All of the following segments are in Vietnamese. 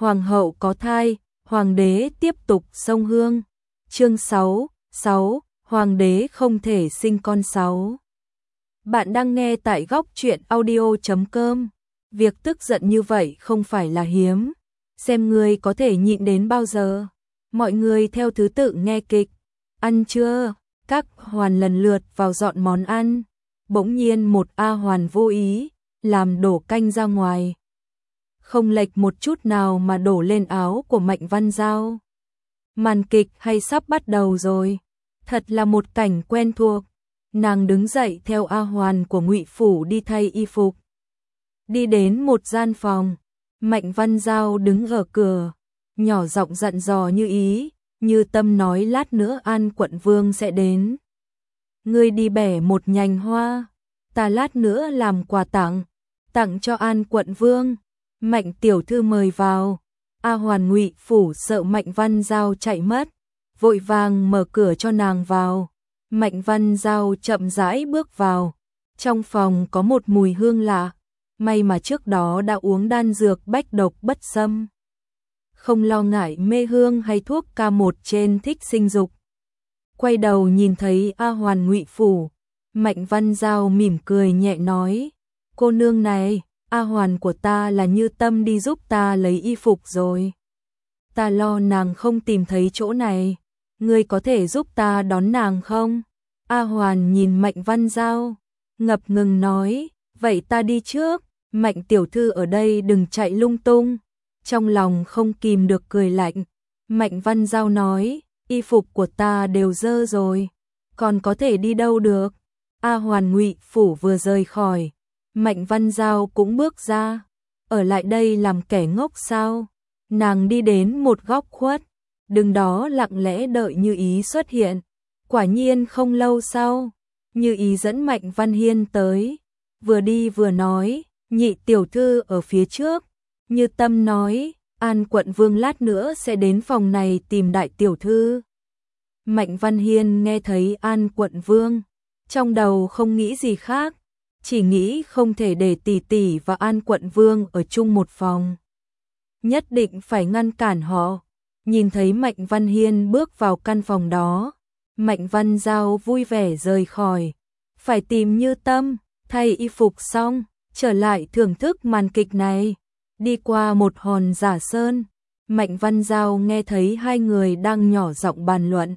Hoàng hậu có thai, hoàng đế tiếp tục sông hương. Chương 6, Hoàng đế không thể sinh con 6. Bạn đang nghe tại góc truyện audio.com. Việc tức giận như vậy không phải là hiếm. Xem ngươi có thể nhịn đến bao giờ. Mọi người theo thứ tự nghe kịch. Ăn chưa? Các hoàn lần lượt vào dọn món ăn. Bỗng nhiên một A Hoàn vô ý, làm đổ canh ra ngoài. Không lệch một chút nào mà đổ lên áo của Mạnh Văn Giao. Màn kịch hay sắp bắt đầu rồi. Thật là một cảnh quen thuộc. Nàng đứng dậy theo A Hoàn của Ngụy Phủ đi thay y phục. Đi đến một gian phòng. Mạnh Văn Giao đứng ở cửa, nhỏ giọng dặn dò Như Ý, Như Tâm nói lát nữa An Quận Vương sẽ đến. Ngươi đi bẻ một nhành hoa, ta lát nữa làm quà tặng cho An Quận Vương. Mạnh tiểu thư mời vào. A Hoàn Ngụy Phủ sợ Mạnh Văn Giao chạy mất, vội vàng mở cửa cho nàng vào. Mạnh Văn Giao chậm rãi bước vào. Trong phòng có một mùi hương lạ, may mà trước đó đã uống đan dược bách độc bất xâm. Không lo ngại mê hương hay thuốc K1 trên thích sinh dục. Quay đầu nhìn thấy A Hoàn Ngụy Phủ, Mạnh Văn Giao mỉm cười nhẹ nói, cô nương này, A Hoàn của ta là Như Tâm đi giúp ta lấy y phục rồi. Ta lo nàng không tìm thấy chỗ này, ngươi có thể giúp ta đón nàng không? A Hoàn nhìn Mạnh Văn Giao, ngập ngừng nói, vậy ta đi trước, Mạnh tiểu thư ở đây đừng chạy lung tung. Trong lòng không kìm được cười lạnh, Mạnh Văn Giao nói, y phục của ta đều dơ rồi, còn có thể đi đâu được. A Hoàn Ngụy Phủ vừa rời khỏi, Mạnh Văn Giao cũng bước ra, ở lại đây làm kẻ ngốc sao? Nàng đi đến một góc khuất, đứng đó lặng lẽ đợi Như Ý xuất hiện. Quả nhiên không lâu sau, Như Ý dẫn Mạnh Văn Hiên tới, vừa đi vừa nói, nhị tiểu thư ở phía trước. Như Tâm nói, An Quận Vương lát nữa sẽ đến phòng này tìm đại tiểu thư. Mạnh Văn Hiên nghe thấy An Quận Vương, trong đầu không nghĩ gì khác, chỉ nghĩ không thể để tỷ tỷ và An Quận Vương ở chung một phòng. Nhất định phải ngăn cản họ. Nhìn thấy Mạnh Văn Hiên bước vào căn phòng đó, Mạnh Văn Giao vui vẻ rời khỏi. Phải tìm Như Tâm, thay y phục xong, trở lại thưởng thức màn kịch này. Đi qua một hòn giả sơn, Mạnh Văn Giao nghe thấy hai người đang nhỏ giọng bàn luận.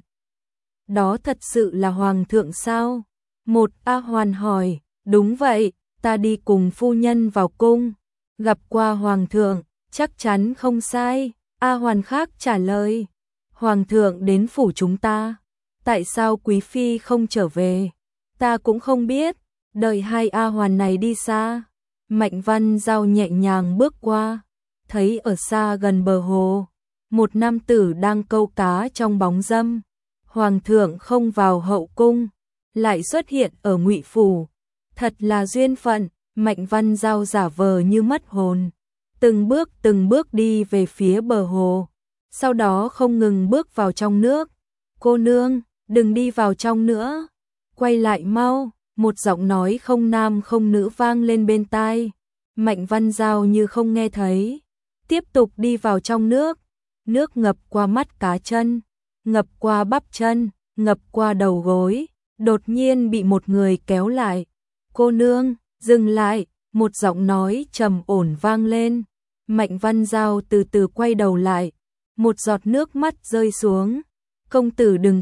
Đó thật sự là hoàng thượng sao? Một A Hoàn hỏi, đúng vậy, ta đi cùng phu nhân vào cung, gặp qua hoàng thượng, chắc chắn không sai. A Hoàn khác trả lời, hoàng thượng đến phủ chúng ta, tại sao quý phi không trở về? Ta cũng không biết, đợi hai A Hoàn này đi xa. Mạnh Văn Giao nhẹ nhàng bước qua, thấy ở xa gần bờ hồ, một nam tử đang câu cá trong bóng râm. Hoàng thượng không vào hậu cung, lại xuất hiện ở Ngụy Phủ. Thật là duyên phận. Mạnh Văn Giao giả vờ như mất hồn, từng bước đi về phía bờ hồ, sau đó không ngừng bước vào trong nước. Cô nương, đừng đi vào trong nữa, quay lại mau. Một giọng nói không nam không nữ vang lên bên tai. Mạnh Văn Giao như không nghe thấy, tiếp tục đi vào trong nước. Nước ngập qua mắt cá chân, ngập qua bắp chân, ngập qua đầu gối, đột nhiên bị một người kéo lại. Cô nương, dừng lại, một giọng nói trầm ổn vang lên. Mạnh Văn Giao từ từ quay đầu lại, một giọt nước mắt rơi xuống. Công tử đừng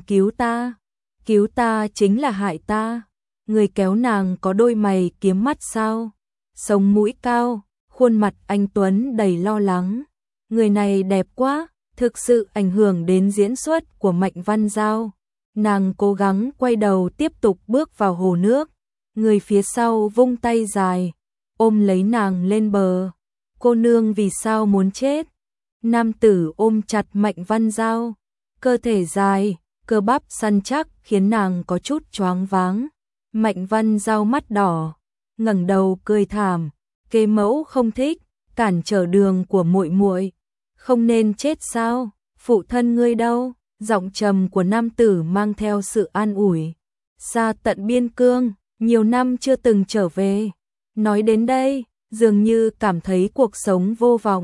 cứu ta chính là hại ta. Người kéo nàng có đôi mày kiếm mắt sao? Sống mũi cao, khuôn mặt anh tuấn đầy lo lắng. Người này đẹp quá, thực sự ảnh hưởng đến diễn xuất của Mạnh Văn Giao. Nàng cố gắng quay đầu tiếp tục bước vào hồ nước. Người phía sau vung tay dài, ôm lấy nàng lên bờ. Cô nương vì sao muốn chết? Nam tử ôm chặt Mạnh Văn Giao, cơ thể dài, cơ bắp săn chắc khiến nàng có chút choáng váng. Mạnh Văn Giao mắt đỏ, ngẩng đầu cười thảm, kế mẫu không thích, cản trở đường của muội muội, không nên chết sao? Phụ thân ngươi đâu? Giọng trầm của nam tử mang theo sự an ủi. Xa tận biên cương, nhiều năm chưa từng trở về. Nói đến đây, dường như cảm thấy cuộc sống vô vọng.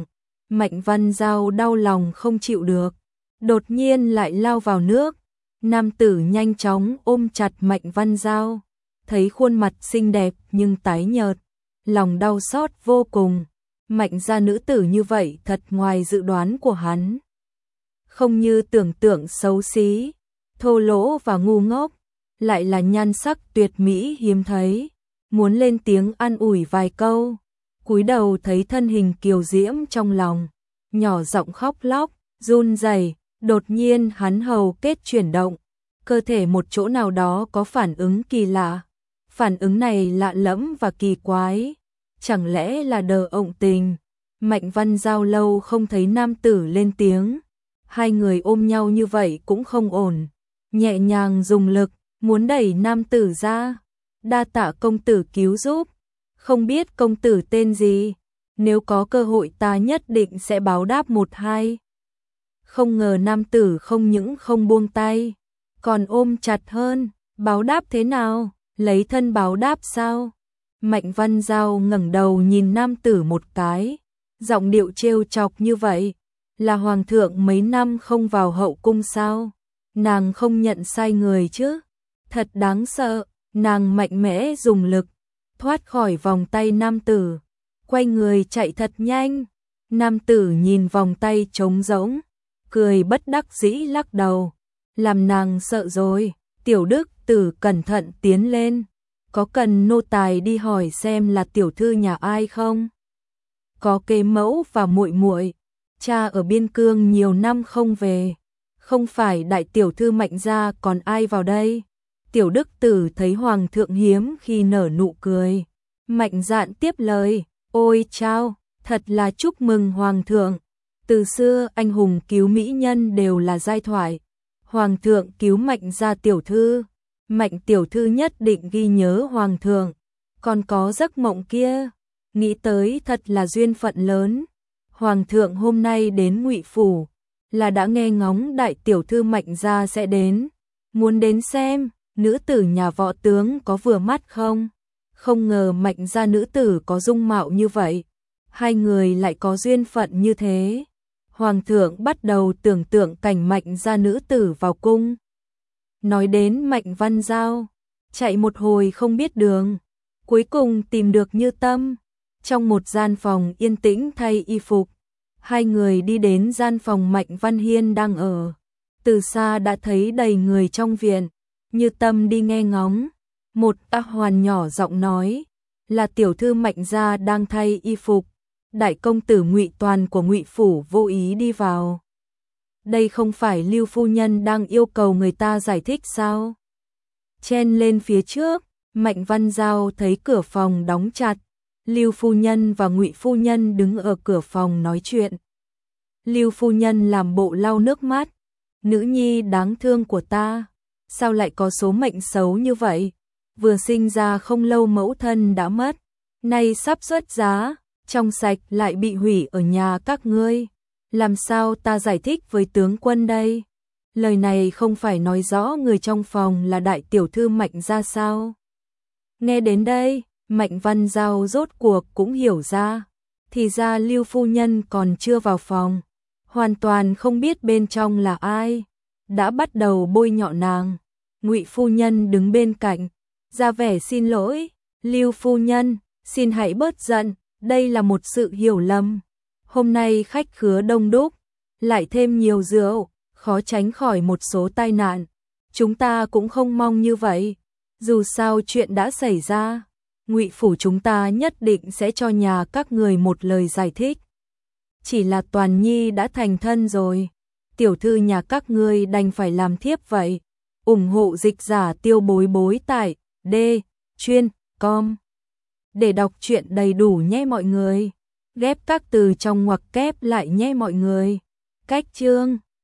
Mạnh Văn Giao đau lòng không chịu được, đột nhiên lại lao vào nước. Nam tử nhanh chóng ôm chặt Mạnh Văn Giao, thấy khuôn mặt xinh đẹp nhưng tái nhợt, lòng đau xót vô cùng. Mạnh gia nữ tử như vậy thật ngoài dự đoán của hắn. Không như tưởng tượng xấu xí, thô lỗ và ngu ngốc, lại là nhan sắc tuyệt mỹ hiếm thấy. Muốn lên tiếng an ủi vài câu, cúi đầu thấy thân hình kiều diễm trong lòng, nhỏ giọng khóc lóc, run rẩy. Đột nhiên hắn hầu kết chuyển động, cơ thể một chỗ nào đó có phản ứng kỳ lạ. Phản ứng này lạ lẫm và kỳ quái, chẳng lẽ là đờ ộng tình. Mạnh Văn Giao lâu không thấy nam tử lên tiếng, hai người ôm nhau như vậy cũng không ổn, nhẹ nhàng dùng lực, muốn đẩy nam tử ra. Đa tạ công tử cứu giúp, không biết công tử tên gì, nếu có cơ hội ta nhất định sẽ báo đáp một hai. Không ngờ nam tử không những không buông tay, còn ôm chặt hơn. Báo đáp thế nào? Lấy thân báo đáp sao? Mạnh Văn Giao ngẩng đầu nhìn nam tử một cái, giọng điệu trêu chọc như vậy. Là hoàng thượng mấy năm không vào hậu cung sao? Nàng không nhận sai người chứ? Thật đáng sợ. Nàng mạnh mẽ dùng lực, thoát khỏi vòng tay nam tử, quay người chạy thật nhanh. Nam tử nhìn vòng tay trống rỗng, cười bất đắc dĩ lắc đầu, làm nàng sợ rồi. Tiểu Đức Tử cẩn thận tiến lên, có cần nô tài đi hỏi xem là tiểu thư nhà ai không? Có kế mẫu và muội muội, cha ở biên cương nhiều năm không về, không phải đại tiểu thư Mạnh gia còn ai vào đây? Tiểu Đức Tử thấy hoàng thượng hiếm khi nở nụ cười, mạnh dạn tiếp lời, ôi chao, thật là chúc mừng hoàng thượng. Từ xưa anh hùng cứu mỹ nhân đều là giai thoại, hoàng thượng cứu Mạnh gia tiểu thư, Mạnh tiểu thư nhất định ghi nhớ hoàng thượng. Còn có giấc mộng kia, nghĩ tới thật là duyên phận lớn. Hoàng thượng hôm nay đến Ngụy phủ, là đã nghe ngóng đại tiểu thư Mạnh gia sẽ đến, muốn đến xem nữ tử nhà võ tướng có vừa mắt không? Không ngờ Mạnh gia nữ tử có dung mạo như vậy, hai người lại có duyên phận như thế. Hoàng thượng bắt đầu tưởng tượng cảnh Mạnh gia nữ tử vào cung. Nói đến Mạnh Văn Giao, chạy một hồi không biết đường, cuối cùng tìm được Như Tâm. Trong một gian phòng yên tĩnh thay y phục, hai người đi đến gian phòng Mạnh Văn Hiên đang ở. Từ xa đã thấy đầy người trong viện. Như Tâm đi nghe ngóng, một A Hoàn nhỏ giọng nói, là tiểu thư Mạnh gia đang thay y phục, đại công tử Ngụy Toàn của Ngụy phủ vô ý đi vào. Đây không phải Lưu phu nhân đang yêu cầu người ta giải thích sao? Chen lên phía trước, Mạnh Văn Giao thấy cửa phòng đóng chặt, Lưu phu nhân và Ngụy phu nhân đứng ở cửa phòng nói chuyện. Lưu phu nhân làm bộ lau nước mắt, nữ nhi đáng thương của ta, sao lại có số mệnh xấu như vậy? Vừa sinh ra không lâu mẫu thân đã mất, nay sắp xuất giá, trong sạch lại bị hủy ở nhà các ngươi. Làm sao ta giải thích với tướng quân đây? Lời này không phải nói rõ người trong phòng là đại tiểu thư Mạnh gia sao? Nghe đến đây, Mạnh Văn Giao rốt cuộc cũng hiểu ra, thì ra Lưu phu nhân còn chưa vào phòng, hoàn toàn không biết bên trong là ai, đã bắt đầu bôi nhọ nàng. Ngụy phu nhân đứng bên cạnh, ra vẻ xin lỗi, Lưu phu nhân, xin hãy bớt giận, đây là một sự hiểu lầm. Hôm nay khách khứa đông đúc, lại thêm nhiều rượu, khó tránh khỏi một số tai nạn. Chúng ta cũng không mong như vậy, dù sao chuyện đã xảy ra, Ngụy phủ chúng ta nhất định sẽ cho nhà các người một lời giải thích. Chỉ là Toàn Nhi đã thành thân rồi, tiểu thư nhà các ngươi đành phải làm thiếp vậy. Ủng hộ dịch giả Tiêu Bối Bối tại D.com để đọc truyện đầy đủ nhé mọi người. Ghép các từ trong ngoặc kép lại nhé mọi người. Cách chương